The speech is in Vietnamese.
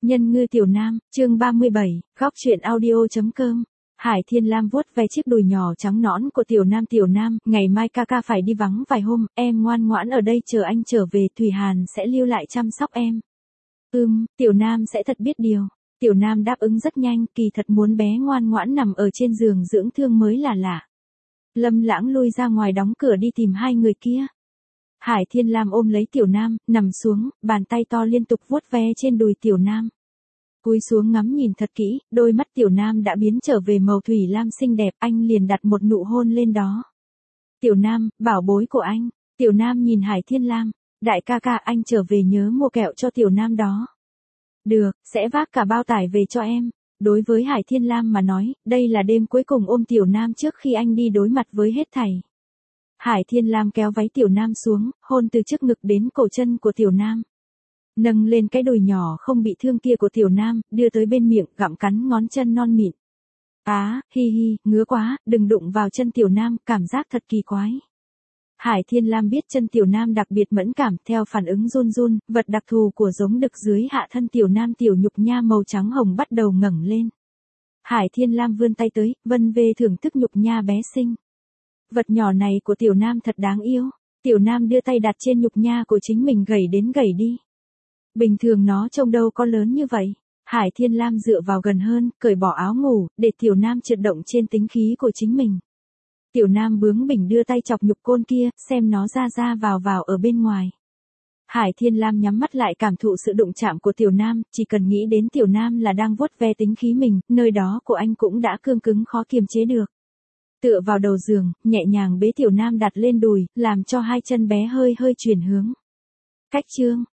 Nhân ngư tiểu nam, chương 37, góc truyện audio.com. Hải Thiên Lam vuốt ve chiếc đùi nhỏ trắng nõn của tiểu nam, ngày mai ca ca phải đi vắng vài hôm, em ngoan ngoãn ở đây chờ anh trở về, Thủy Hàn sẽ lưu lại chăm sóc em. Tiểu nam sẽ thật biết điều. Tiểu nam đáp ứng rất nhanh, kỳ thật muốn bé ngoan ngoãn nằm ở trên giường dưỡng thương mới là lạ. Lâm Lãng lui ra ngoài đóng cửa đi tìm hai người kia. Hải Thiên Lam ôm lấy tiểu nam, nằm xuống, bàn tay to liên tục vuốt ve trên đùi tiểu nam. Cúi xuống ngắm nhìn thật kỹ, đôi mắt tiểu nam đã biến trở về màu thủy lam xinh đẹp, anh liền đặt một nụ hôn lên đó. Tiểu nam, bảo bối của anh. Tiểu nam nhìn Hải Thiên Lam, đại ca ca, anh trở về nhớ mua kẹo cho tiểu nam đó. Được, sẽ vác cả bao tải về cho em. Đối với Hải Thiên Lam mà nói, đây là đêm cuối cùng ôm tiểu nam trước khi anh đi đối mặt với hết thảy. Hải Thiên Lam kéo váy tiểu nam xuống, hôn từ trước ngực đến cổ chân của tiểu nam. Nâng lên cái đùi nhỏ không bị thương kia của tiểu nam, đưa tới bên miệng, gặm cắn ngón chân non mịn. Hi hi, ngứa quá, đừng đụng vào chân tiểu nam, cảm giác thật kỳ quái. Hải Thiên Lam biết chân tiểu nam đặc biệt mẫn cảm, theo phản ứng run run, vật đặc thù của giống đực dưới hạ thân tiểu nam tiểu nhục nha màu trắng hồng bắt đầu ngẩng lên. Hải Thiên Lam vươn tay tới, vân về thưởng thức nhục nha bé xinh. Vật nhỏ này của tiểu nam thật đáng yêu. Tiểu nam đưa tay đặt trên nhục nha của chính mình, gầy đến gầy đi. Bình thường nó trông đâu có lớn như vậy. Hải Thiên Lam dựa vào gần hơn, cởi bỏ áo ngủ, để tiểu nam trượt động trên tính khí của chính mình. Tiểu nam bướng bỉnh đưa tay chọc nhục côn kia, xem nó ra vào ở bên ngoài. Hải Thiên Lam nhắm mắt lại cảm thụ sự đụng chạm của tiểu nam, chỉ cần nghĩ đến tiểu nam là đang vuốt ve tính khí mình, nơi đó của anh cũng đã cương cứng khó kiềm chế được. Tựa vào đầu giường, nhẹ nhàng bế tiểu nam đặt lên đùi, làm cho hai chân bé hơi chuyển hướng. Cách chương.